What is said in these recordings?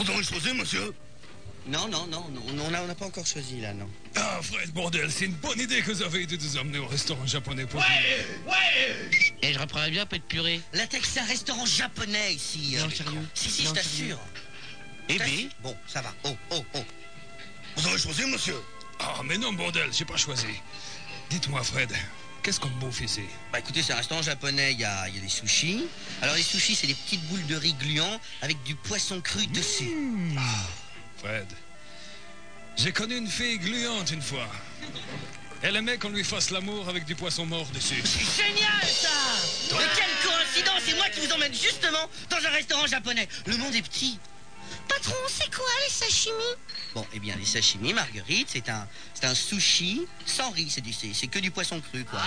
Vous avez choisi, monsieur? Non, on n'a pas encore choisi, là, non. Ah, Fred, bordel, c'est une bonne idée que vous avez été de nous emmener au restaurant japonais pour... Ouais! Et je reprendrais bien un peu de purée. Latex, c'est un restaurant japonais, ici. Non, sérieux. Si, Non, je t'assure. Eh bien, Bon, ça va. Oh. Vous avez choisi, monsieur? Ah, mais non, bordel, j'ai pas choisi. Dites-moi, Fred, qu'est-ce qu'on bouffe ici? Bah écoutez, c'est un restaurant japonais, il y a des sushis. Alors les sushis, c'est des petites boules de riz gluant avec du poisson cru dessus. Fred, j'ai connu une fille gluante une fois. Elle aimait qu'on lui fasse l'amour avec du poisson mort dessus. C'est génial, ça! Mais quelle coïncidence! C'est moi qui vous emmène justement dans un restaurant japonais. Le monde est petit. Patron, c'est quoi les sashimi? Bon, eh bien, les sashimi, Marguerite, c'est un sushi sans riz. C'est que du poisson cru, quoi.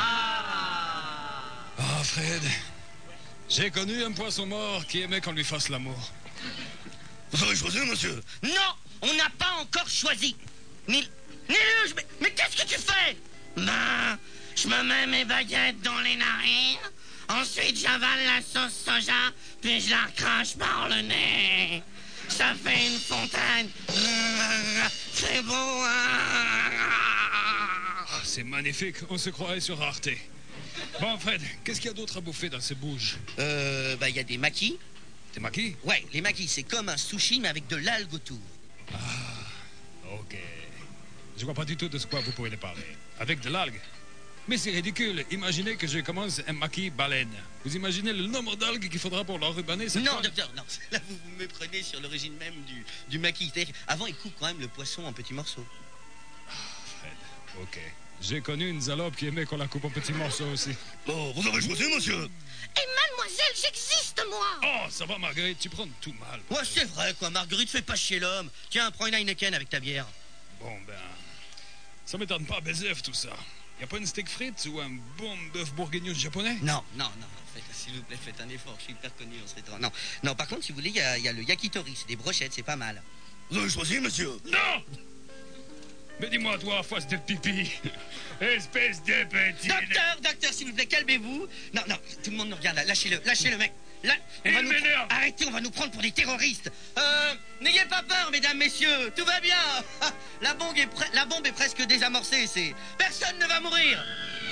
Ah, Fred, j'ai connu un poisson mort qui aimait qu'on lui fasse l'amour. Vous avez choisi, monsieur? Non, on n'a pas encore choisi. Niluge, mais qu'est-ce que tu fais? Ben, je me mets mes baguettes dans les narines. Ensuite, j'avale la sauce soja, puis je la crache par le nez. Ça fait une fontaine. C'est beau, hein? Ah, c'est magnifique, on se croirait sur Arte. Bon, Fred, qu'est-ce qu'il y a d'autre à bouffer dans ces bouges? Bah, il y a des makis. Des maquis? Ouais, les makis, c'est comme un sushi, mais avec de l'algue autour. Ok. Je vois pas du tout de ce quoi vous pouvez les parler. Avec de l'algue. Mais c'est ridicule. Imaginez que je commence un maquis baleine. Vous imaginez le nombre d'algues qu'il faudra pour l'enrubaner cette Non, fois? docteur, non. Là, vous vous méprenez sur l'origine même du maki. C'est-à-dire qu'avant, il coupe quand même le poisson en petits morceaux. Fred, ok. J'ai connu une salope qui aimait qu'on la coupe en petits morceaux aussi. Oh, vous avez choisi, monsieur? Et mademoiselle, j'existe, moi! Oh, ça va, Marguerite, tu prends tout mal. Ouais, c'est vrai, quoi. Marguerite, fais pas chier l'homme. Tiens, prends une Heineken avec ta bière. Bon, ben... Ça m'étonne pas, BZF, tout ça. Y a pas une steak frites ou un bon bœuf bourguignon japonais? Non. S'il vous plaît, faites un effort. Je suis hyper connu dans ce restaurant. Non, par contre, si vous voulez, il y a le yakitori. C'est des brochettes, c'est pas mal. Vous avez choisi, monsieur? Non! Mais dis-moi, toi, face de pipi. Espèce de petit... Docteur, s'il vous plaît, calmez-vous. Non, tout le monde nous regarde là. Lâchez-le, mec. Là, Il m'énerve. Arrêtez, on va nous prendre pour des terroristes. N'ayez pas peur, mesdames, messieurs. Tout va bien. La bombe est presque désamorcée. Personne ne va mourir.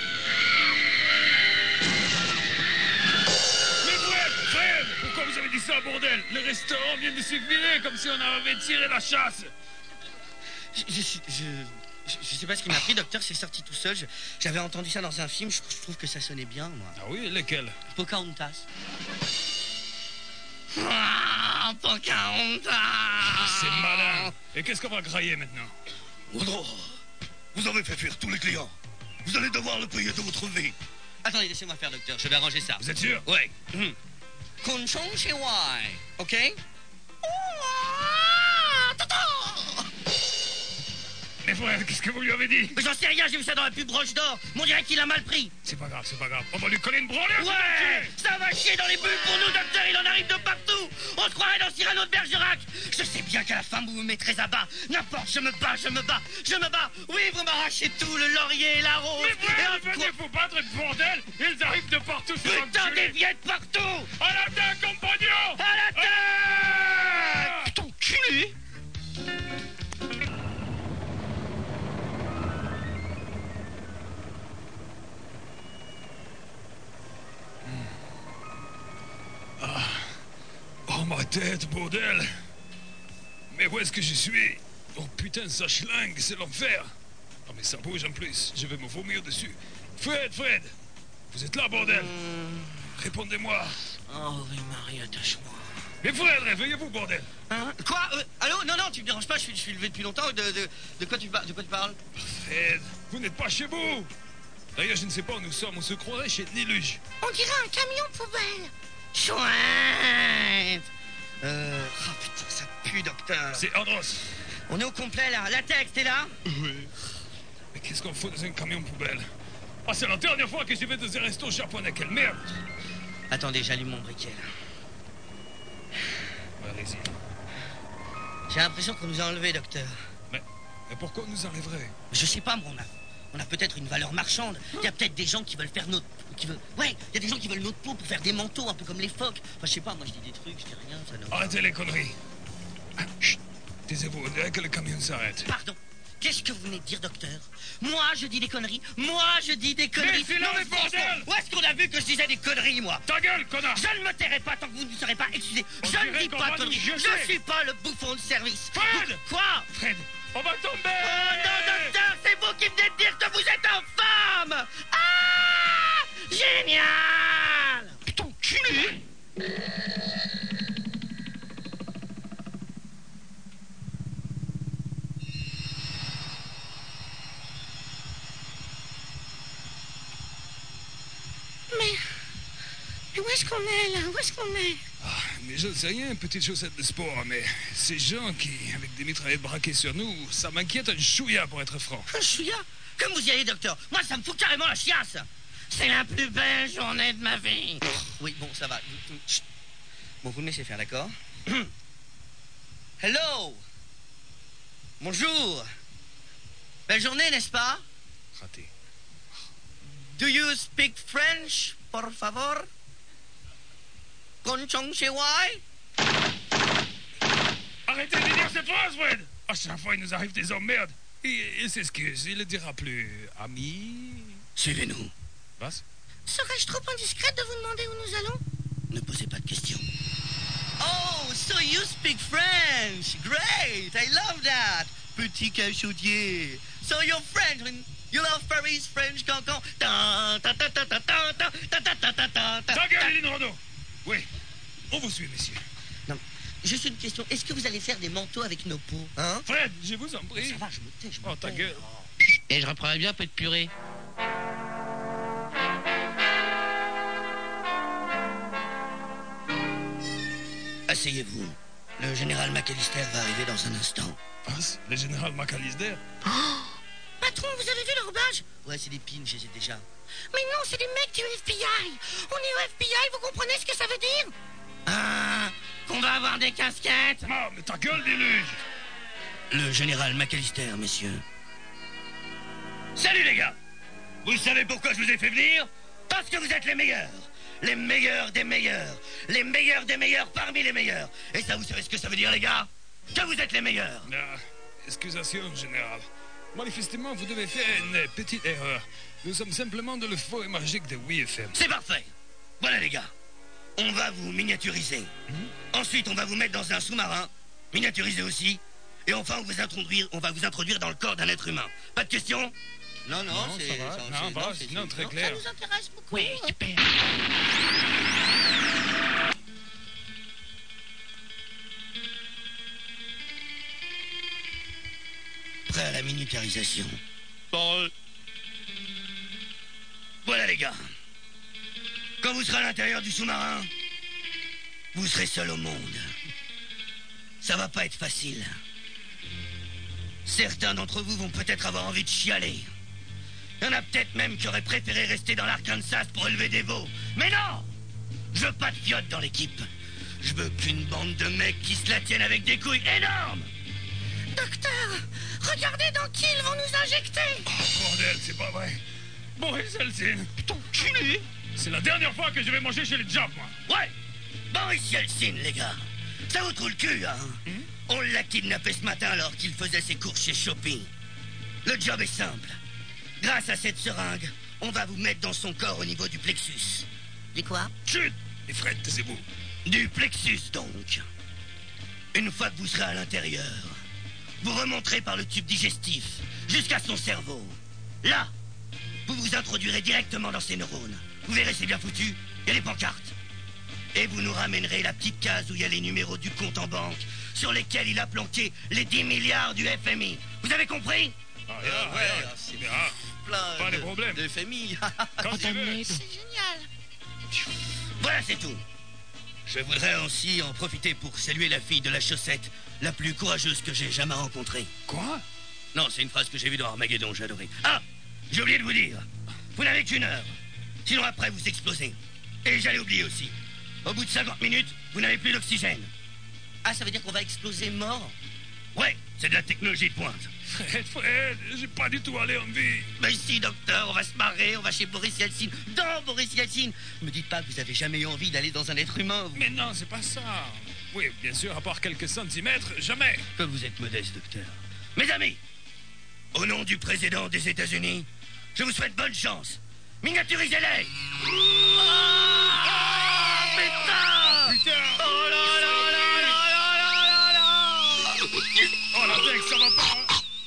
Mais Fred, pourquoi vous avez dit ça, bordel? Le restaurant vient de se virer comme si on avait tiré la chasse. Je sais pas ce qui m'a pris, docteur, c'est sorti tout seul. J'avais entendu ça dans un film, je trouve que ça sonnait bien, moi. Ah oui, lequel? Pocahontas. Pocahontas. C'est malin. Et qu'est-ce qu'on va grailler maintenant? Woodrow, vous avez fait fuir tous les clients. Vous allez devoir le payer de votre vie. Attendez, laissez-moi faire, docteur, je vais arranger ça. Vous êtes sûr? Ouais. Conchon chez Wai, ok? Mais Fred, qu'est-ce que vous lui avez dit? Mais j'en sais rien, j'ai vu ça dans la pub Roche d'Or. On dirait qu'il a mal pris. C'est pas grave. On va lui coller une branlée. Ouais, ça va chier dans les bulles pour nous, docteur, il en arrive de partout. On se croirait dans Cyrano de Bergerac. Je sais bien qu'à la fin, vous me mettrez à bas. N'importe, je me bats. Oui, vous m'arrachez tout, le laurier et la rose. Mais Fred, venez vous battre, bordel. Ils arrivent de partout. Putain, des viettes partout. À l'attaque, compagnon. À l'attaque. Putain, culé. Oh, ma tête, bordel. Mais où est-ce que je suis? Oh putain, ça schlingue, c'est l'enfer. Oh, mais ça bouge en plus, je vais me vomir dessus. Fred, vous êtes là, bordel? Répondez-moi. Oh oui, Marie, attache-moi. Mais Fred, réveillez-vous, bordel. Hein? Quoi? Allô? Non, tu me déranges pas, je suis levé depuis longtemps. De quoi tu parles? Fred, vous n'êtes pas chez vous. D'ailleurs, je ne sais pas où nous sommes, on se croirait chez Niluge. On dirait un camion poubelle. Chouette. Oh putain, ça pue, docteur. C'est Andros. On est au complet, là. Latex, t'es là? Oui. Mais qu'est-ce qu'on fout dans un camion poubelle? Ah, c'est la dernière fois que j'y vais dans un resto japonais, quelle merde. Attendez, j'allume mon briquet, là. Allez-y. J'ai l'impression qu'on nous a enlevés, docteur. Mais pourquoi on nous enlèverait? Je sais pas, mais on a peut-être une valeur marchande. Il y a peut-être des gens qui veulent faire notre... Ouais, il y a des gens qui veulent notre peau pour faire des manteaux, un peu comme les phoques. Enfin, je sais pas, moi je dis des trucs, je dis rien, ça ne... Arrêtez les conneries. Ah, chut. Taisez-vous, on dirait que le camion s'arrête. Pardon. Qu'est-ce que vous venez de dire, docteur? Moi, je dis des conneries. Moi, je dis des conneries. c'est là, Non, le franchement, bordel! où est-ce qu'on a vu que je disais des conneries, moi? Ta gueule, connard! Je ne me tairai pas tant que vous ne serez pas excusé. On Je ne dirait dis qu'on pas va de nous conneries. jeter. Je suis pas le bouffon de service. Fred! Quoi? Fred, on va tomber! Oh non, docteur, c'est vous qui venez de dire que vous êtes infâme! Ah! Génial! Putain, culé! Mais où est-ce qu'on est, là? Où est-ce qu'on est? Ah, mais je ne sais rien, petite chaussette de sport, mais ces gens qui, avec des mitraillettes braquées sur nous, ça m'inquiète un chouïa, pour être franc. Un chouïa? Comme vous y allez, docteur. Moi, ça me fout carrément la chiasse. C'est la plus belle journée de ma vie. Oui, bon, ça va. Chut. Bon, vous me laissez faire, d'accord? Hello! Bonjour! Belle journée, n'est-ce pas? Raté. Do you speak French, por favor? Konchong Shewai? Arrêtez de dire cette phrase, Fred! À chaque fois, il nous arrive des emmerdes. Il s'excuse, il ne dira plus ami. Suivez-nous. Was? Serais-je trop indiscrète de vous demander où nous allons? Ne posez pas de questions. Oh, so you speak French. Great, I love that. Petit cachottier. So you're French. You love Paris, French cancan. Ta ta ta ta ta ta ta ta ta ta ta ta ta. Ta gueule, Eline Renaud! Oui, on vous suit, messieurs. Non, juste une question. Est-ce que vous allez faire des manteaux avec nos peaux, hein? Fred, je vous en prie. Ça va, je me tais, je me Oh, ta tais. gueule. Et je reprendrais bien un peu de purée. Asseyez-vous. Le général McAllister va arriver dans un instant. Was? Le général McAllister? Patron, vous avez vu leur badge? Ouais, c'est des pins, je les ai déjà. Mais non, c'est des mecs du FBI. On est au FBI, vous comprenez ce que ça veut dire? Ah, qu'on va avoir des casquettes. Ah, mais ta gueule, déluge! Le général McAllister, messieurs. Salut les gars. Vous savez pourquoi je vous ai fait venir? Parce que vous êtes les meilleurs. Les meilleurs des meilleurs. Les meilleurs des meilleurs parmi les meilleurs. Et ça, vous savez ce que ça veut dire, les gars? Que vous êtes les meilleurs. Ah, excusation, général. Manifestement, vous devez faire une petite erreur. Nous sommes simplement dans le faux et magique de WFM. C'est parfait. Voilà, les gars. On va vous miniaturiser. Ensuite, on va vous mettre dans un sous-marin, miniaturisé aussi. Et enfin, on va vous introduire dans le corps d'un être humain. Pas de questions? Non, non, Non, c'est... ça va. c'est- Non, va, c'est- non, très non. clair. Ça nous intéresse beaucoup. Oui, super. Prêt à la miniaturisation. Voilà, les gars. Quand vous serez à l'intérieur du sous-marin, vous serez seul au monde. Ça va pas être facile. Certains d'entre vous vont peut-être avoir envie de chialer. Il y en a peut-être même qui auraient préféré rester dans l'Arkansas pour élever des veaux. Mais non! Je veux pas de fiottes dans l'équipe. Je veux qu'une bande de mecs qui se la tiennent avec des couilles énormes. Docteur, regardez dans qui ils vont nous injecter. Oh, bordel, c'est pas vrai. Boris Yeltsin, putain, culé. C'est la dernière fois que je vais manger chez les Japs, moi. Ouais! Boris Yeltsin, les gars. Ça vous trouve le cul, hein? On l'a kidnappé ce matin alors qu'il faisait ses courses chez Shopping. Le job est simple. Grâce à cette seringue, on va vous mettre dans son corps au niveau du plexus. Du quoi? Chut! Et Fred, taisez-vous. Du plexus, donc. Une fois que vous serez à l'intérieur, vous remonterez par le tube digestif jusqu'à son cerveau. Là, vous vous introduirez directement dans ses neurones. Vous verrez, c'est bien foutu. Il y a les pancartes. Et vous nous ramènerez la petite case où il y a les numéros du compte en banque sur lesquels il a planqué les 10 milliards du FMI. Vous avez compris? Ah, c'est ah, plein pas de problème. de FMI. quand tu veux. C'est génial. Voilà, c'est tout. Je voudrais aussi en profiter pour saluer la fille de la chaussette, la plus courageuse que j'ai jamais rencontrée. Quoi? Non, c'est une phrase que j'ai vue dans Armageddon, j'ai adoré. Ah! J'ai oublié de vous dire. Vous n'avez qu'une heure. Sinon après, vous explosez. Et j'allais oublier aussi. Au bout de 50 minutes, vous n'avez plus d'oxygène. Ah, ça veut dire qu'on va exploser mort? Ouais, C'est de la technologie de pointe. Fred, j'ai pas du tout allé en vie. Mais si, docteur, on va se marrer, on va chez Boris Yeltsin, dans Boris Yeltsin. Me dites pas que vous avez jamais eu envie d'aller dans un être humain, vous. Mais non, c'est pas ça. Oui, bien sûr, à part quelques centimètres, jamais. Que vous êtes modeste, docteur. Mes amis, au nom du président des États-Unis, je vous souhaite bonne chance. Miniaturisez-les. Putain! Putain. Oh là là là là là là là! Oh la tech, ça va pas.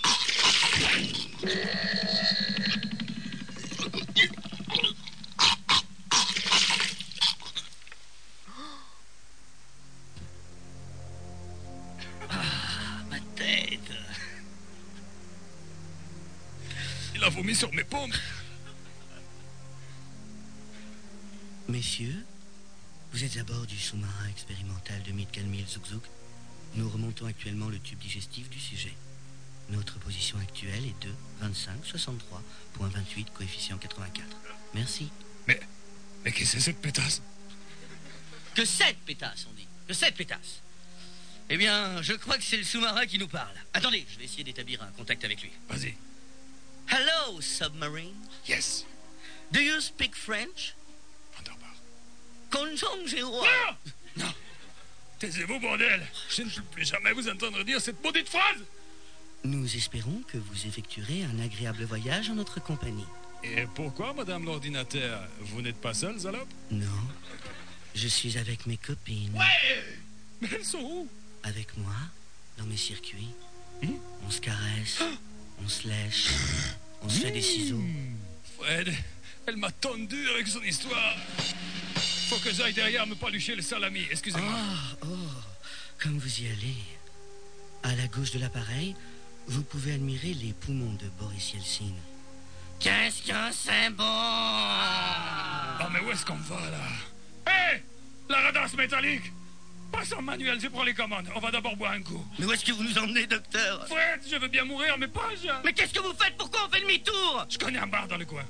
Ma tête. Il a vomi sur mes paumes. Messieurs, vous êtes à bord du sous-marin expérimental de Mitkalmil Zouk. Nous remontons actuellement le tube digestif du sujet. Notre position actuelle est de 25,63,28, coefficient 84. Merci. Mais qu'est-ce que c'est cette pétasse? Que cette pétasse, on dit. Que cette pétasse. Eh bien, je crois que c'est le sous-marin qui nous parle. Attendez, je vais essayer d'établir un contact avec lui. Vas-y. Hello, submarine. Yes. Do you speak French? Wunderbar. Konjongjiwa. Non. Non. Taisez-vous, bordel. Je ne peux plus jamais vous entendre dire cette maudite phrase. Nous espérons que vous effectuerez un agréable voyage en notre compagnie. Et pourquoi, madame l'ordinateur, vous n'êtes pas seule, salope? Non, je suis avec mes copines. Ouais. Mais elles sont où? Avec moi, dans mes circuits. On se caresse, on se lèche, on se fait des ciseaux. Fred, elle m'a tondu avec son histoire. Faut que j'aille derrière me palucher le salami, excusez-moi. Comme vous y allez. À la gauche de l'appareil, vous pouvez admirer les poumons de Boris Yeltsin. Qu'est-ce que c'est bon! Oh, mais où est-ce qu'on va, là? Hé! La radasse métallique! Passe en manuel, je prends les commandes. On va d'abord boire un coup. Mais où est-ce que vous nous emmenez, docteur? Fred, je veux bien mourir, mais pas je... Mais qu'est-ce que vous faites? Pourquoi on fait demi-tour? Je connais un bar dans le coin.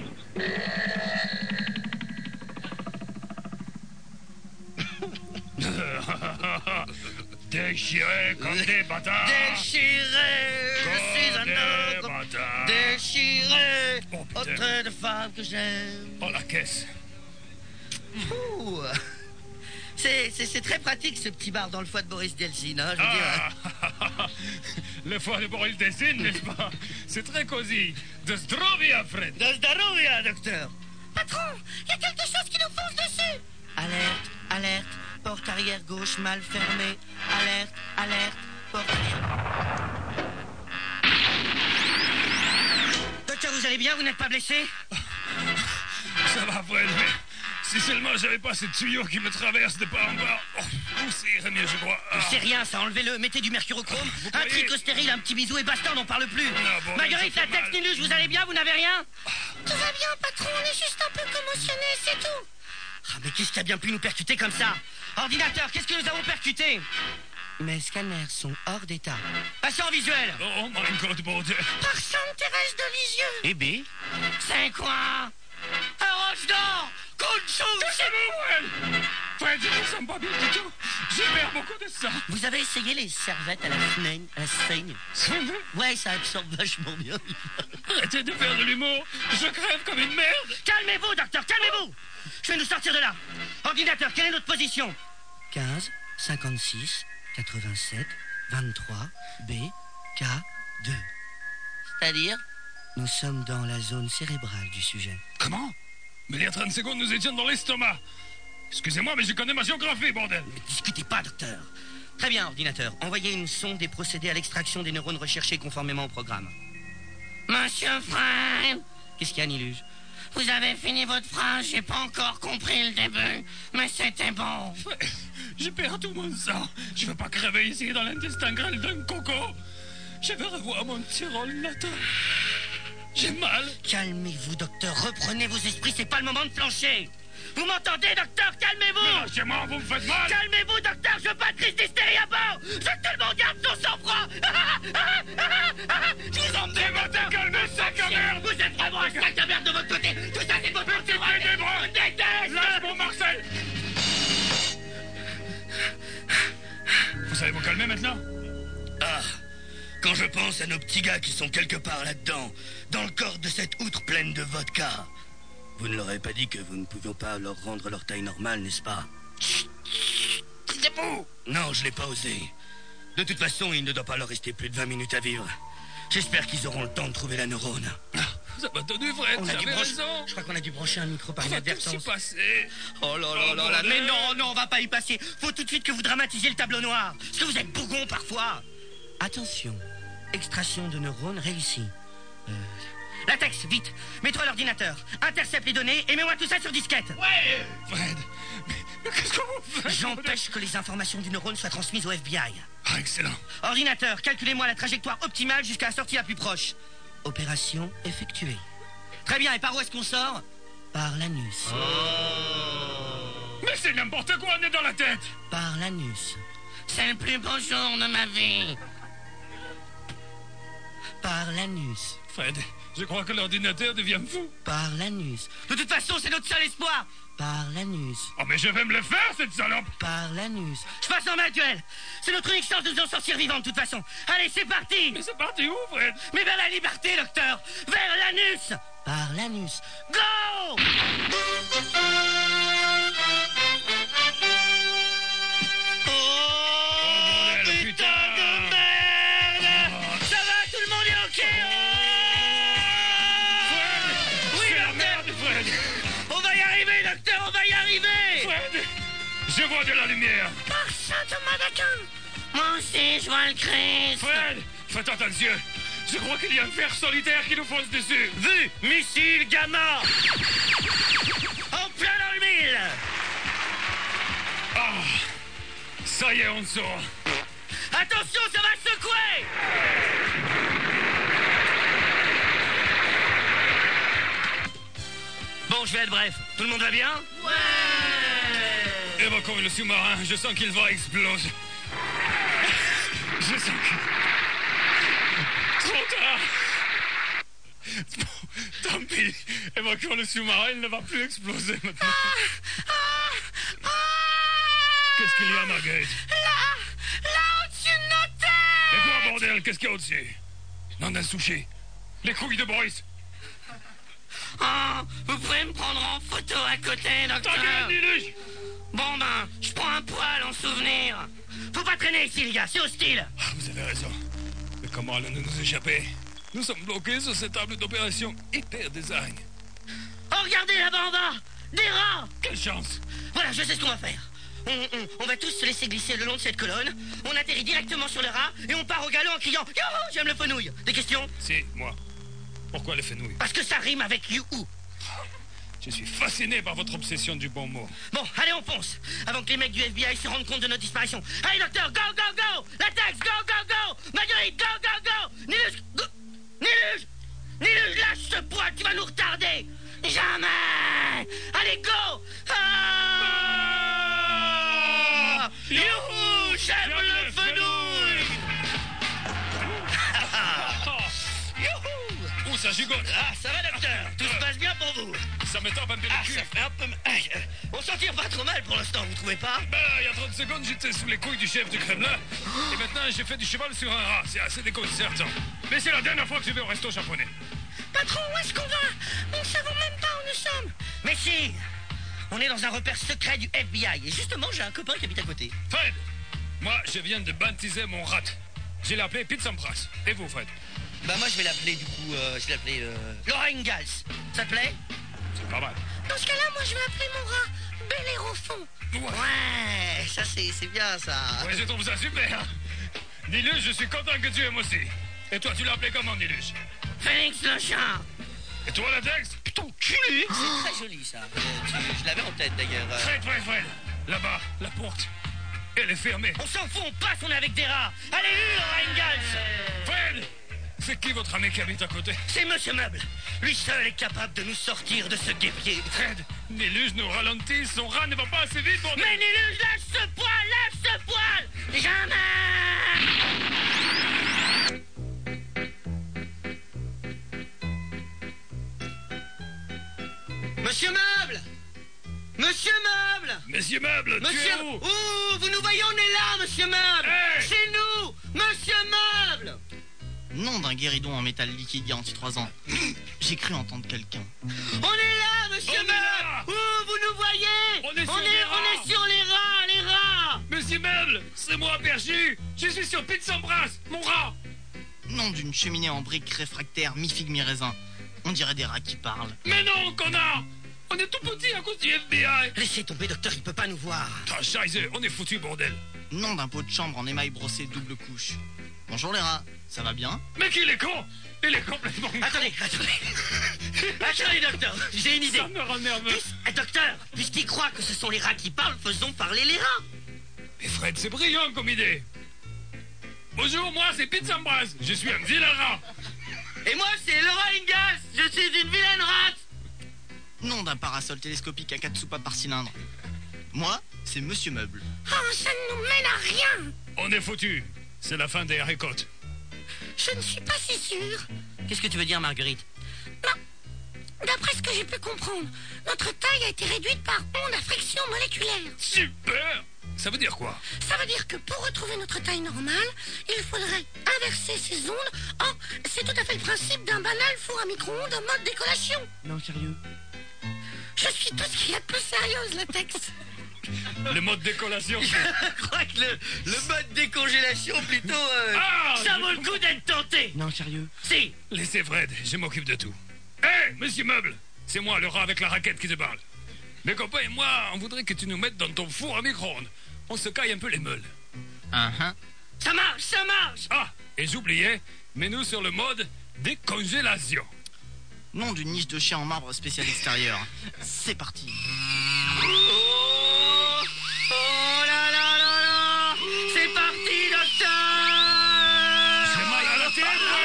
Déchiré comme des bâtards. Déchiré, je suis un Des homme. bâtards. Déchiré, Oh, putain. autre de femme que j'aime. Oh, la caisse. Ouh. C'est très pratique ce petit bar dans le foie de Boris Yeltsin, hein, je veux dire. Ah. Le foie de Boris Yeltsin, n'est-ce pas? C'est très cosy. De zdrovia, Fred. De zdarovia, docteur. Patron, il y a quelque chose qui nous fonce dessus! Alerte, alerte, porte arrière gauche mal fermée. Alerte, alerte, porte arrière. Docteur, vous allez bien? Vous n'êtes pas blessé? Ça va, Fred, mais si seulement j'avais pas ce tuyau qui me traverse de part en part. Oh, ça irait mieux, je crois. Ah. C'est rien, ça, enlevez-le. Mettez du mercurochrome, Vous un croyez? tricot stérile, un petit bisou et basta, on n'en parle plus. Non, bon, Marguerite, ça la fait mal. texte Niluche, vous allez bien? Vous n'avez rien? Tout va bien, patron, on est juste un peu commotionné, c'est tout! Ah, mais qu'est-ce qui a bien pu nous percuter comme ça? Ordinateur, qu'est-ce que nous avons percuté? Mes scanners sont hors d'état. Passez en visuel. Oh, my God, bordel. Par Sainte Thérèse de Lisieux! Eh B, C'est quoi? un roche d'or. C'est bon, Fred, je ne sens pas bien du tout. J'ai perdu beaucoup de sang. Vous avez essayé les servettes à la sphaigne? Ouais, ça absorbe vachement bien. Arrêtez de faire de l'humour. Je crève comme une merde. Calmez-vous, docteur, calmez-vous. Je vais nous sortir de là. Ordinateur, quelle est notre position? 15, 56, 87, 23, B, K, 2. C'est-à-dire? Nous sommes dans la zone cérébrale du sujet. Comment? Mais il y a 30 secondes, nous étions dans l'estomac. Excusez-moi, mais je connais ma géographie, bordel. Ne discutez pas, docteur. Très bien, ordinateur. Envoyez une sonde et procédez à l'extraction des neurones recherchés conformément au programme. Monsieur Fred, Qu'est-ce qu'il y a, Niluge? vous avez fini votre phrase, j'ai pas encore compris le début, mais c'était bon. Fred, je perds tout mon sang. Je veux pas crever ici dans l'intestin grêle d'un coco. Je veux revoir mon Tyrol latin. J'ai mal. Calmez-vous, docteur. Reprenez vos esprits, c'est pas le moment de flancher. Vous m'entendez, docteur? Calmez-vous. Lâchez-moi, vous me faites mal. Calmez-vous, docteur. Je veux pas de crise d'hystérie à bord. Je veux que tout le monde garde son sang-froid. Je vous en prie, T'es calmé, sac à merde. Vous êtes vraiment un sac de merde de votre côté. Tout ça, c'est votre faute. Petit ténébreux. Je vous déteste. Lâche mon Marcel. Vous allez vous calmer maintenant? Quand je pense à nos petits gars qui sont quelque part là-dedans, dans le corps de cette outre pleine de vodka. Vous ne leur avez pas dit que vous ne pouvions pas leur rendre leur taille normale, n'est-ce pas? C'est vous. Non, je l'ai pas osé. De toute façon, il ne doit pas leur rester plus de 20 minutes à vivre. J'espère qu'ils auront le temps de trouver la neurone. Ça m'a tenu, Fred, j'avais raison. Je crois qu'on a dû brancher un micro par On va tout s'y inadvertance. passer. Oh là là là là. Mais non, non, on va pas y passer. Faut tout de suite que vous dramatisiez le tableau noir. Parce que vous êtes bougon parfois. Attention. Extraction de neurones réussie. Latex, vite. Mets-toi à l'ordinateur. Intercepte les données et mets-moi tout ça sur disquette. Ouais. Fred, mais qu'est-ce que vous faites? J'empêche que les informations du neurone soient transmises au FBI. Ah, excellent. Ordinateur, calculez-moi la trajectoire optimale jusqu'à la sortie la plus proche. Opération effectuée. Très bien, et par où est-ce qu'on sort? Par l'anus. Mais c'est n'importe quoi, on est dans la tête. Par l'anus. C'est le plus beau jour de ma vie. Par l'anus. Fred, je crois que l'ordinateur devient fou. Par l'anus. De toute façon, c'est notre seul espoir. Par l'anus. Oh, mais je vais me le faire, cette salope. Par l'anus. Je passe en manuel. C'est notre unique chance de nous en sortir vivants, de toute façon. Allez, c'est parti. Mais c'est parti où, Fred? Mais vers la liberté, docteur. Vers l'anus. Par l'anus. Go! Oh, bordel, putain de merde! Ça va, tout le monde est OK? Oui, C'est la docteur! merde, Fred. On va y arriver, docteur, on va y arriver! Fred, je vois de la lumière. Par Saint Thomas d'Aquin. Moi aussi, je vois le Christ. Fred, faites attention. Je crois qu'il y a un fer solitaire qui nous fonce dessus. Vu, missile, gamma! En plein dans le mille! Ah, ça y est, on sort. Attention, ça va secouer! Bon, je vais être bref. Tout le monde va bien? Ouais! Évacuons le sous-marin, je sens qu'il va exploser. Je sens que... Trop tard. Bon, tant pis. Évacuons le sous-marin, il ne va plus exploser maintenant. Qu'est-ce qu'il y a, Marguerite? Là, au-dessus de nos têtes. Mais quoi, bordel? Qu'est-ce qu'il y a au-dessus? Nandin Souchet. Les couilles de Boris. Oh, vous pouvez me prendre en photo à côté, Ta docteur? gueule, Niluche! Bon ben, je prends un poil en souvenir. Faut pas traîner ici, les gars, c'est hostile! Ah, vous avez raison. Mais comment allons-nous nous échapper? Nous sommes bloqués sur cette table d'opération hyper design. Oh, regardez là-bas en bas! Des rats! Quelle chance! Voilà, je sais ce qu'on va faire. On va tous se laisser glisser le long de cette colonne, on atterrit directement sur le rat et on part au galop en criant « Youhou, j'aime le fenouil !» Des questions? Si, moi. Pourquoi les fenouilles? Parce que ça rime avec youhou. Je suis fasciné par votre obsession du bon mot. Bon, allez, on fonce, avant que les mecs du FBI se rendent compte de notre disparition. Allez, docteur, go, go, go! L'attaque, go, go, go! Marguerite, go, go, go! Niluge, go! Niluge! Niluge, lâche ce poids, tu vas nous retarder! Jamais! Allez, go! Ah! Youhou, j'aime le fenouil! Youhou! Ouh, ça gigote! Ah, ça va, docteur? Tout se passe bien pour vous? Ça me tape un peu Ah, le cul. ça fait un peu... On s'en tire pas trop mal pour l'instant, vous trouvez pas? Ben, il y a 30 secondes, j'étais sous les couilles du chef du Kremlin. Et maintenant, j'ai fait du cheval sur un rat. C'est assez déconcertant. Mais c'est la dernière fois que je vais au resto japonais. Patron, où est-ce qu'on va? Nous ne savons même pas où nous sommes. Mais si! On est dans un repère secret du FBI. Et justement, j'ai un copain qui habite à côté. Fred! Moi, je viens de baptiser mon rat. Je l'ai appelé Pete Sampras. Et vous, Fred? Bah moi, je vais l'appeler, du coup, je vais l'appeler... Laura Ingalls. Ça te plaît? C'est pas mal. Dans ce cas-là, moi, je vais appeler mon rat Bellérophon. Ouais, ça c'est bien, ça. Ouais, je trouve ça super. Niluche, je suis content que tu aimes aussi. Et toi, tu l'as appelé comment, Niluche? Félix le chat. Et toi, la texte? Putain, culé! C'est très joli, ça. Je l'avais en tête, d'ailleurs. Fred. Là-bas, la porte. Elle est fermée. On s'en fout, on passe, on est avec des rats. Allez, Laura Ingalls! Fred! C'est qui votre ami qui habite à côté? C'est Monsieur Meuble. Lui seul est capable de nous sortir de ce guêpier. Fred, Niluche nous ralentit, son rat ne va pas assez vite, bordel. Mais Niluge, lâche ce poil, lâche ce poil! Jamais. Monsieur Meuble! Monsieur Meuble! Monsieur Meuble, tu Monsieur... es où? Ouh, vous nous voyez, on est là, Monsieur Meuble! Hey! C'est nous! Monsieur Meuble! Nom d'un guéridon en métal liquide garanti 3 ans. J'ai cru entendre quelqu'un. On est là, monsieur On est là. Meuble. Oh, vous nous voyez? On est sur les rats. On est sur les rats. Monsieur Meuble, c'est moi, Perchu. Je suis sur Pizza Bras, mon rat. Nom d'une cheminée en briques réfractaire mi-figue mi-raisin. On dirait des rats qui parlent. Mais non, connard. On est tout petit à cause du FBI. Laissez tomber, docteur, il peut pas nous voir. Ah, scheisse, on est foutu, bordel. Nom d'un pot de chambre en émail brossé double couche. Bonjour les rats, ça va bien? Mais qu'il est con. Il est complètement con. Attendez. Attendez, docteur, j'ai une idée. Ça me rend nerveux. Docteur, puisqu'il croit que ce sont les rats qui parlent, faisons parler les rats. Mais Fred, c'est brillant comme idée. Bonjour, moi c'est Pizza Bras. Je suis un vilain rat. Et moi, c'est Laura Ingas. Je suis une vilaine rate. Nom d'un parasol télescopique à 4 soupapes par cylindre. Moi, c'est Monsieur Meuble. Oh, ça ne nous mène à rien. On est foutu. C'est la fin des récoltes. Je ne suis pas si sûre. Qu'est-ce que tu veux dire, Marguerite? D'après ce que j'ai pu comprendre, notre taille a été réduite par onde à friction moléculaire. Super. Ça veut dire quoi? Ça veut dire que pour retrouver notre taille normale, il faudrait inverser ces ondes. Oh, c'est tout à fait le principe d'un banal four à micro-ondes en mode décollation. Non, sérieux. Je suis tout ce qu'il y a de plus sérieuse, latex. Le mode décollation. Je crois que le mode décongélation, plutôt... ça vaut le coup d'être tenté. Non, sérieux. Si. Laissez Fred, je m'occupe de tout. Hé, monsieur Meuble, c'est moi le rat avec la raquette qui te parle. Mes copains et moi, on voudrait que tu nous mettes dans ton four à micro-ondes. On se caille un peu les meules. Ça marche. Ah, et j'oubliais, mets-nous sur le mode décongélation. Nom d'une niche de chien en marbre spécial extérieur. C'est parti. Oh là. C'est parti, docteur. J'ai mal à la tête,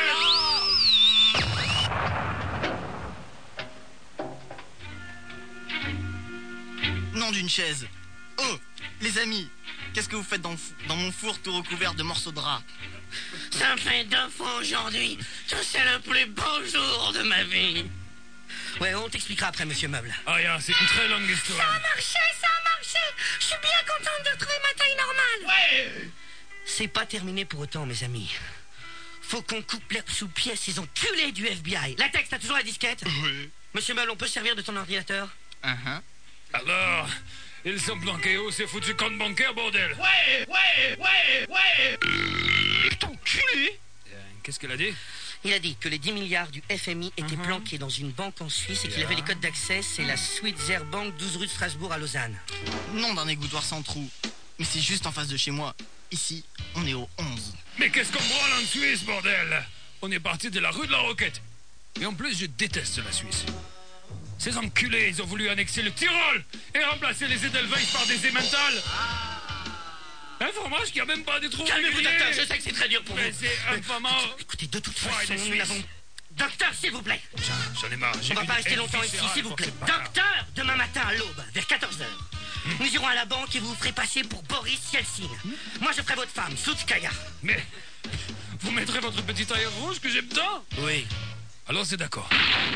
Nom d'une chaise. Oh, les amis, qu'est-ce que vous faites dans mon four tout recouvert de morceaux de drap? Ça fait 2 fois aujourd'hui que c'est le plus beau jour de ma vie. Ouais, on t'expliquera après, monsieur Meuble. Ah, c'est une très longue histoire. Ça a marché. Je suis bien contente de retrouver ma taille normale. Ouais. C'est pas terminé pour autant, mes amis. Faut qu'on coupe l'herbe sous le pied à ces enculés du FBI. Latex, t'as toujours la disquette? Oui. Monsieur Meuble, on peut servir de ton ordinateur? Alors, ils sont planqués où ces foutus comptes bancaires, bordel? Ouais. Enculé. Qu'est-ce qu'elle a dit? Il a dit que les 10 milliards du FMI étaient planqués dans une banque en Suisse et qu'il avait les codes d'accès. C'est la Switzer Bank, 12 rue de Strasbourg à Lausanne. Nom d'un égouttoir sans trou. Mais c'est juste en face de chez moi. Ici, on est au 11. Mais qu'est-ce qu'on branle en Suisse, bordel? On est parti de la rue de la Roquette. Et en plus, je déteste la Suisse. Ces enculés, ils ont voulu annexer le Tyrol et remplacer les Edelweiss par des Emmental. Un fromage qui a même pas des trous. Calmez-vous, docteur, je sais que c'est très dur pour Mais vous. c'est infamant. Écoutez, de toute Ouais, façon, les nous Suisses. n'avons... Docteur, s'il vous plaît. J'en ai marre. On va pas rester longtemps ici, s'il vous plaît. Docteur, demain matin à l'aube, vers 14h. Nous irons à la banque et vous vous ferez passer pour Boris Yeltsin. Moi, je ferai votre femme, Soutskaya. Mais vous mettrez votre petit tailleur rouge que j'aime tant? Oui. Alors c'est d'accord.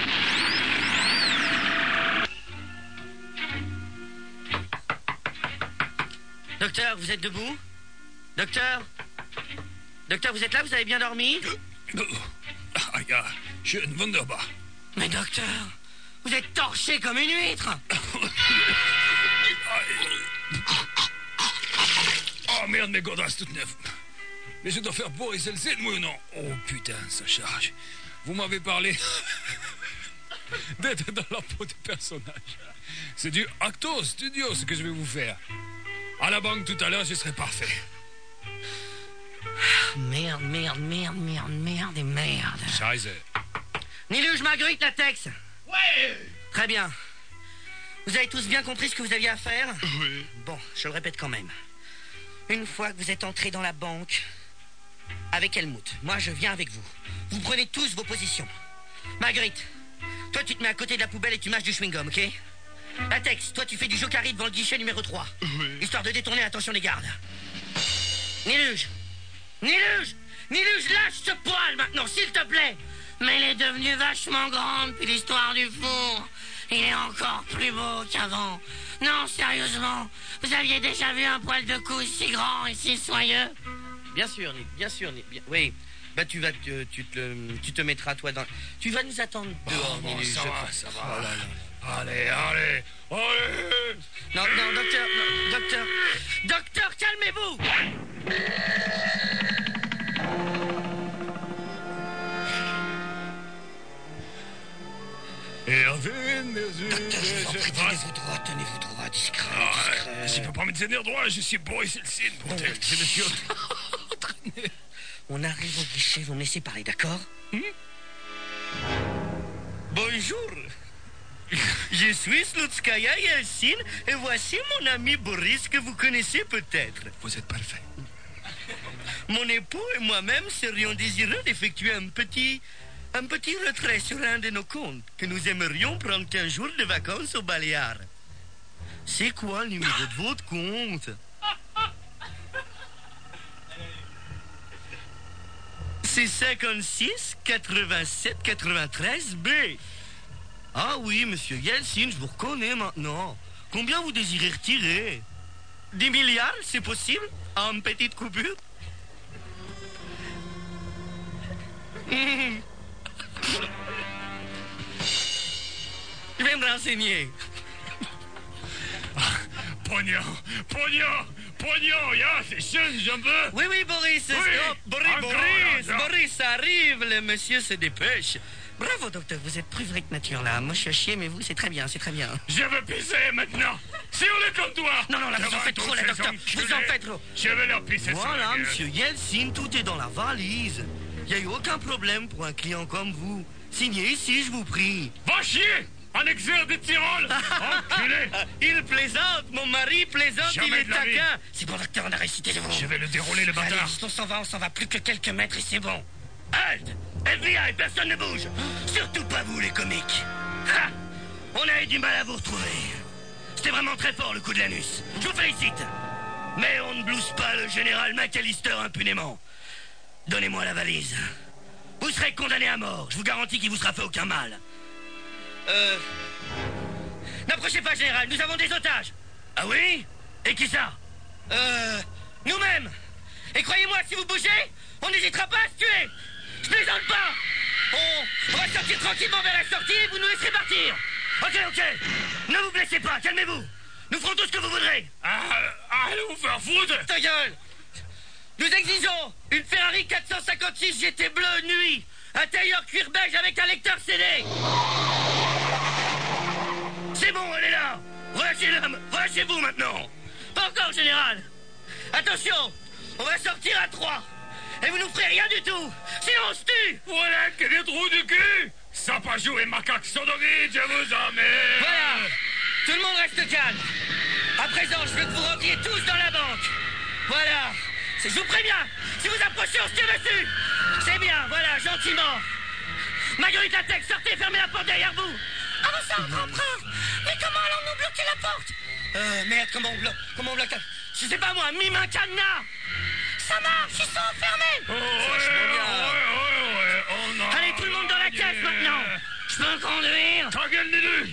Docteur, vous êtes debout? Docteur, vous êtes là? Vous avez bien dormi? Ah, ja, schön, wunderbar. Mais docteur, vous êtes torché comme une huître. Oh merde, mes godasses toutes neuves. Mais je dois faire Boris Yeltsin, moi ou non? Oh putain, ça charge. Vous m'avez parlé d'être dans la peau des personnages. C'est du acto studio ce que je vais vous faire. À la banque tout à l'heure, je serai parfait. Merde et merde. Scheiße. Niluge, Marguerite, Latex. Ouais. Très bien. Vous avez tous bien compris ce que vous aviez à faire? Oui. Bon, je le répète quand même. Une fois que vous êtes entrés dans la banque, avec Helmut, moi je viens avec vous. Vous prenez tous vos positions. Marguerite, toi tu te mets à côté de la poubelle et tu mâches du chewing-gum, ok? Latex, toi tu fais du jokari devant le guichet numéro 3. Oui. Histoire de détourner l'attention des gardes. Niluge, lâche ce poil maintenant, s'il te plaît. Mais elle est devenue vachement grande depuis l'histoire du four. Il est encore plus beau qu'avant. Non, sérieusement, vous aviez déjà vu un poil de cou si grand et si soyeux? Bien sûr, Nick, oui. Bah tu te mettras toi dans... Tu vas nous attendre dehors, Bon, Nilus, ça je va, crois. ça va. Oh là là. Allez. Non, docteur, calmez-vous. Hervé, mes yeux... Tenez-vous droit, discret. Je peux pas me tenir droit, je suis Boris Yeltsin, bordel. Je me suis entraîné. On arrive au guichet, vous me laissez parler, d'accord? Bonjour. Je suis Slutskaya Yeltsin et voici mon ami Boris que vous connaissez peut-être. Vous êtes parfait. Mon époux et moi-même serions désireux d'effectuer un petit retrait sur un de nos comptes que nous aimerions prendre 15 jours de vacances aux Baléares. C'est quoi le numéro de votre compte? C'est 56 87 93 B. Ah oui, monsieur Yeltsin, je vous reconnais maintenant. Combien vous désirez retirer? 10 milliards, c'est possible? En petite coupure? Je vais me renseigner. Pognon, ya, c'est change un peu. Oui, Boris. Oui. Oh, Boris, ça arrive. Le monsieur se dépêche. Bravo, docteur. Vous êtes plus vrai que nature, là. Moi, je suis à chier, mais vous, c'est très bien, c'est très bien. Je veux pisser maintenant. Sur le comptoir. Non, là, vous en faites trop, là, docteur. Vous en faites trop. Je vais leur pisser sur la Voilà, gueule. monsieur Yeltsin, tout est dans la valise. Il n'y a eu aucun problème pour un client comme vous. Signez ici, je vous prie. Va chier. Un exergue de Tyrol. Enculé. Il plaisante, mon mari plaisante, Jamais il est de la vie. taquin. C'est bon, docteur, on a récité devant. Je vais le dérouler, le Allez, bâtard. on s'en va plus que quelques mètres et c'est bon. Halt! FBI, personne ne bouge. Surtout pas vous, les comiques. Ha! On a eu du mal à vous retrouver. C'était vraiment très fort, le coup de l'anus. Je vous félicite. Mais on ne blouse pas le général McAllister impunément. Donnez-moi la valise. Vous serez condamné à mort. Je vous garantis qu'il vous sera fait aucun mal. N'approchez pas, général. Nous avons des otages. Ah oui? Et qui ça? Nous-mêmes. Et croyez-moi, si vous bougez, on n'hésitera pas à se tuer. Je plaisante pas. On va sortir tranquillement vers la sortie et vous nous laisserez partir. Ok. Ne vous blessez pas, calmez-vous. Nous ferons tout ce que vous voudrez. Allez vous faire foutre. Ta gueule. Nous exigeons une Ferrari 456 GT bleu nuit. Intérieur cuir beige avec un lecteur CD. C'est bon, elle est là. Relâchez-vous maintenant. Pas encore, général. Attention, on va sortir à 3. Et vous nous ferez rien du tout. Sinon on se tue. Voilà que des trous du cul. Ça pas jouer macaque sodomite, je vous emmène. Voilà. Tout le monde reste calme. À présent, je veux que vous rentriez tous dans la banque. Voilà. Je vous préviens. Si vous approchez, on se tire dessus. C'est bien, voilà, gentiment. Marguerite Latex, sortez, fermez la porte derrière vous. Comment ça, empereur? Mais comment allons-nous bloquer la porte? Merde, comment on bloque? Je sais pas moi, mime un cadenas. Ça marche, ils sont enfermés. Allez, tout le monde dans la caisse maintenant. Je peux conduire? Ta gueule, Nilus.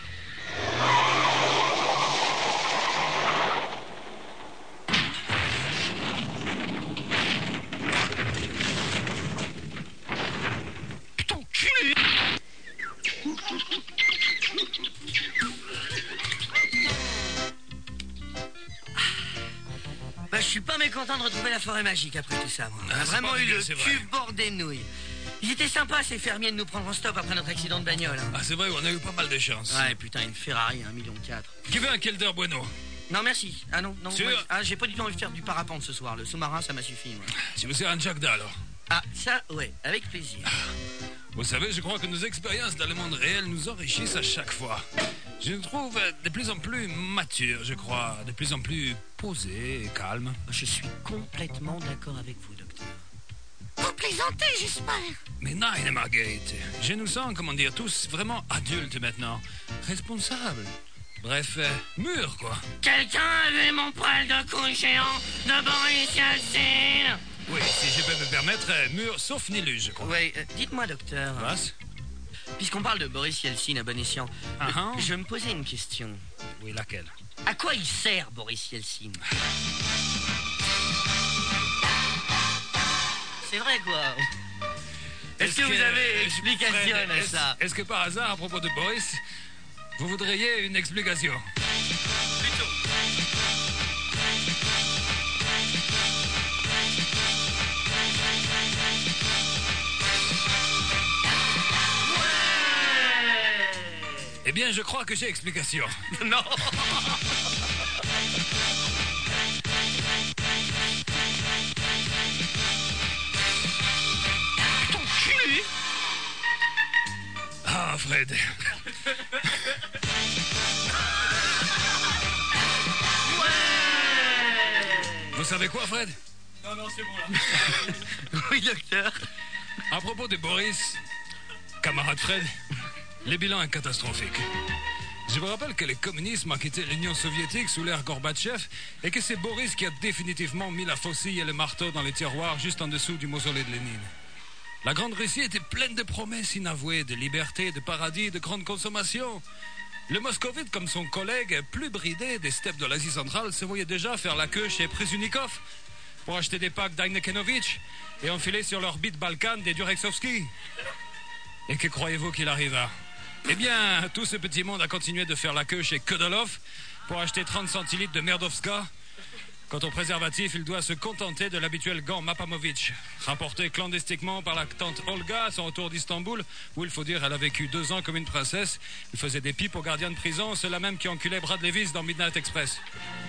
Putain, enculé. Bah, je suis pas mécontent de retrouver la forêt magique après tout ça, moi. On a c'est vraiment pas eu dégueu, le c'est cul vrai. bordé de nouilles. Ils étaient sympas, ces fermiers, de nous prendre en stop après notre accident de bagnole. Hein. Ah, c'est vrai, on a eu pas mal de chance. Ouais, putain, une Ferrari, 1,4 million. Qui veut un Kinder Bueno? Non, merci. Ah non, Sûr? ouais. Ah, j'ai pas du tout envie de faire du parapente ce soir. Le sous-marin, ça m'a suffi. Ouais. Si vous sert un Jack alors. Ah, ça, ouais, avec plaisir. Vous savez, je crois que nos expériences dans le monde réel nous enrichissent à chaque fois. Je nous trouve de plus en plus mature, je crois, de plus en plus posé et calme. Je suis complètement d'accord avec vous, docteur. Vous plaisantez, j'espère. Mais Nine et Margate, je nous sens, comment dire, tous vraiment adultes maintenant, responsables. Bref, mûrs, quoi. Quelqu'un a vu mon poil de cou géant de Boris Yeltsin? Oui, si je peux me permettre, mûrs sauf Nilus, je crois. Oui, dites-moi, docteur. Vas? Puisqu'on parle de Boris Yeltsin à bon escient, Uh-huh. je me posais une question. Oui, laquelle? À quoi il sert, Boris Yeltsin? c'est vrai, quoi. Est-ce que vous avez explication Fred, à ça? Est-ce que par hasard, à propos de Boris, vous voudriez une explication? Eh bien, je crois que j'ai explication. Non. Ton cul. Ah, Fred. Vous savez quoi, Fred? Non, c'est bon, là. Oui, docteur. À propos de Boris, camarade Fred, le bilan est catastrophique. Je vous rappelle que le communisme a quitté l'Union soviétique sous l'ère Gorbatchev et que c'est Boris qui a définitivement mis la faucille et le marteau dans les tiroirs juste en dessous du mausolée de Lénine. La Grande Russie était pleine de promesses inavouées, de liberté, de paradis, de grande consommation. Le moscovite, comme son collègue, plus bridé des steppes de l'Asie centrale, se voyait déjà faire la queue chez Prisunikov pour acheter des packs d'Heinekenovic et enfiler sur leur bite Balkan des Durexovski. Et que croyez-vous qu'il arriva? Eh bien, tout ce petit monde a continué de faire la queue chez Kodolov pour acheter 30 centilitres de Merdovska. Quant au préservatif, il doit se contenter de l'habituel gant Mapamovic, rapporté clandestinement par la tante Olga à son retour d'Istanbul, où il faut dire elle a vécu 2 ans comme une princesse. Il faisait des pipes aux gardiens de prison, ceux-là même qui enculaient Brad Davis dans Midnight Express.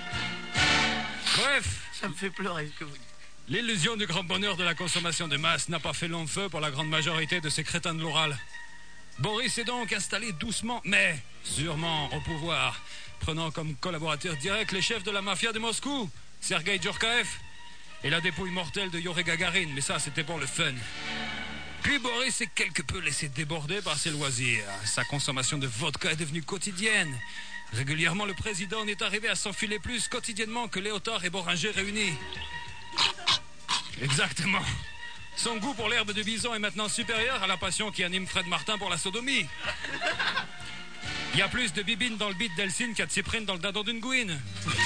Bref, Ça me fait pleurer, ce que vous dites. l'illusion du grand bonheur de la consommation de masse n'a pas fait long feu pour la grande majorité de ces crétins de l'Oural. Boris s'est donc installé doucement, mais sûrement au pouvoir, prenant comme collaborateur direct les chefs de la mafia de Moscou, Sergei Djurkaev, et la dépouille mortelle de Yuri Gagarin, mais ça c'était pour le fun. Puis Boris s'est quelque peu laissé déborder par ses loisirs. Sa consommation de vodka est devenue quotidienne. Régulièrement, le président est arrivé à s'enfiler plus quotidiennement que Léotard et Boringer réunis. Exactement. Son goût pour l'herbe de bison est maintenant supérieur à la passion qui anime Fred Martin pour la sodomie. Il y a plus de bibine dans le bit d'Elsine qu'il y a de cyprine dans le dindon d'une gouine.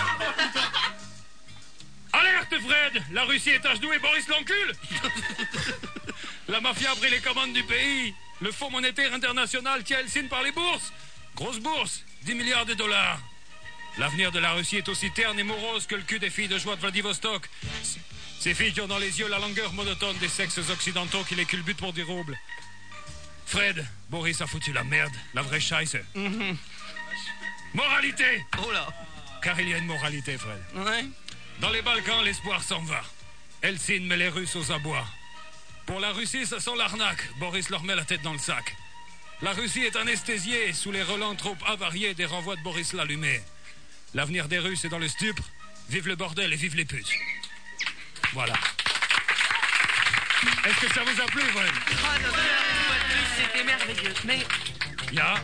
Alerte, Fred! La Russie est à genoux et Boris l'encule! La mafia a pris les commandes du pays. Le Fonds monétaire international tient Helsinki par les bourses. Grosse bourse, 10 milliards de dollars. L'avenir de la Russie est aussi terne et morose que le cul des filles de joie de Vladivostok. Ces filles qui ont dans les yeux la langueur monotone des sexes occidentaux qui les culbutent pour du rouble. Fred, Boris a foutu la merde, la vraie scheisse. Moralité! Oh là. Car il y a une moralité, Fred. Ouais. Dans les Balkans, l'espoir s'en va. Helsinki met les Russes aux abois. Pour la Russie, ça sent l'arnaque. Boris leur met la tête dans le sac. La Russie est anesthésiée sous les relents trop avariés des renvois de Boris l'allumé. L'avenir des Russes est dans le stupre. Vive le bordel et vive les putes. Voilà. Est-ce que ça vous a plu, Fred? Ah, docteur, une fois de plus, c'était merveilleux. Mais, Ya.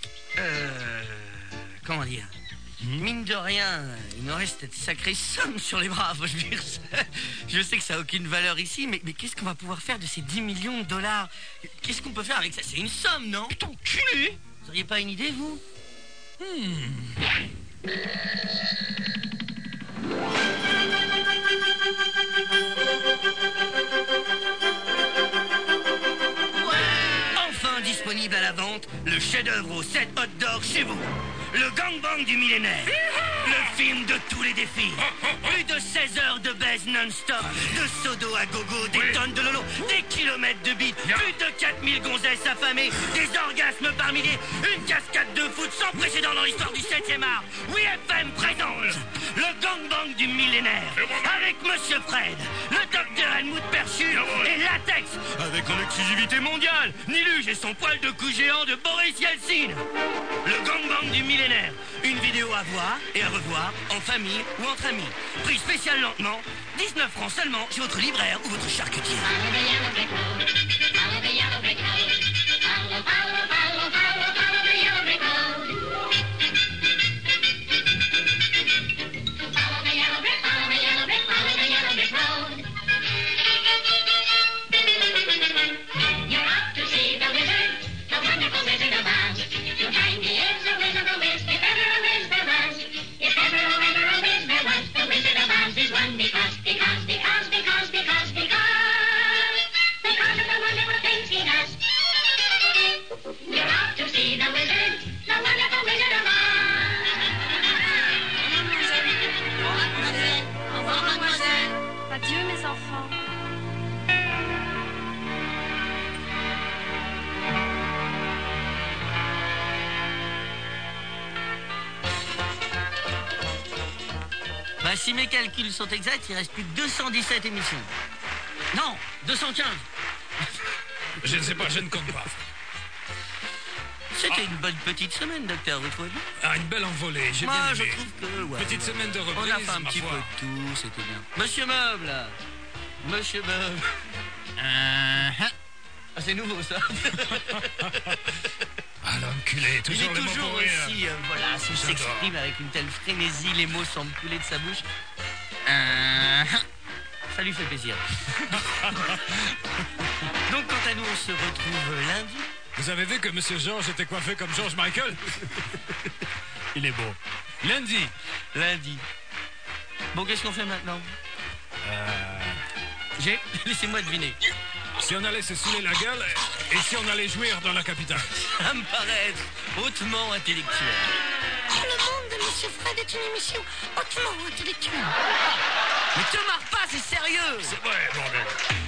comment dire? Mine de rien, il nous reste cette sacrée somme sur les bras. Faut que je dire ça. Je sais que ça n'a aucune valeur ici, mais qu'est-ce qu'on va pouvoir faire de ces 10 millions de dollars? Qu'est-ce qu'on peut faire avec ça? C'est une somme, non? Ton cul! Vous n'auriez pas une idée, vous? Enfin disponible à la vente, le chef-d'œuvre aux 7 hot dogs chez vous. Le gangbang du millénaire. Le film de tous les défis. Plus de 16 heures de baise non-stop. De sodo à gogo, des tonnes de lolo, des kilomètres de bite. Plus de 4000 gonzesses affamées. Des orgasmes par milliers. Une cascade de foot sans précédent dans l'histoire du 7e art. Oui, FM présente le gangbang du millénaire. Avec Monsieur Fred, le docteur Helmut Perchu et Latex. Avec en exclusivité mondiale, Niluge et son poil de cou géant de Boris Yeltsin. Le gangbang du millénaire. Une vidéo à voir et à revoir en famille ou entre amis. Prix spécial lentement, 19 francs seulement chez votre libraire ou votre charcutier. Bah, si mes calculs sont exacts, il reste plus que 217 émissions. Non, 215. Je ne sais pas, je ne compte pas. C'était une bonne petite semaine, docteur, vous trouvez bien? Ah, une belle envolée, j'ai bien Moi, aimé. je trouve que... ouais, Petite ouais. semaine de On reprise, a fait un ma petit peu foi. de tout, c'était bien. Monsieur Meuble, là. Monsieur Meuble. Ah, c'est nouveau, ça. Ah, l'enculé, Il toujours est le mot toujours pour rire. aussi, voilà, s'il J'adore. s'exprime avec une telle frénésie, les mots semblent couler de sa bouche. Ça lui fait plaisir. Donc, quant à nous, on se retrouve lundi. Vous avez vu que Monsieur George était coiffé comme George Michael? Il est beau. Lundi. Lundi. Bon, qu'est-ce qu'on fait maintenant? Laissez-moi deviner. Si on allait se saouler la gueule et si on allait jouir dans la capitale. Ça me paraît être hautement intellectuel. Le monde de Monsieur Fred est une émission hautement intellectuelle. Mais te marre pas, c'est sérieux! C'est vrai, bordel.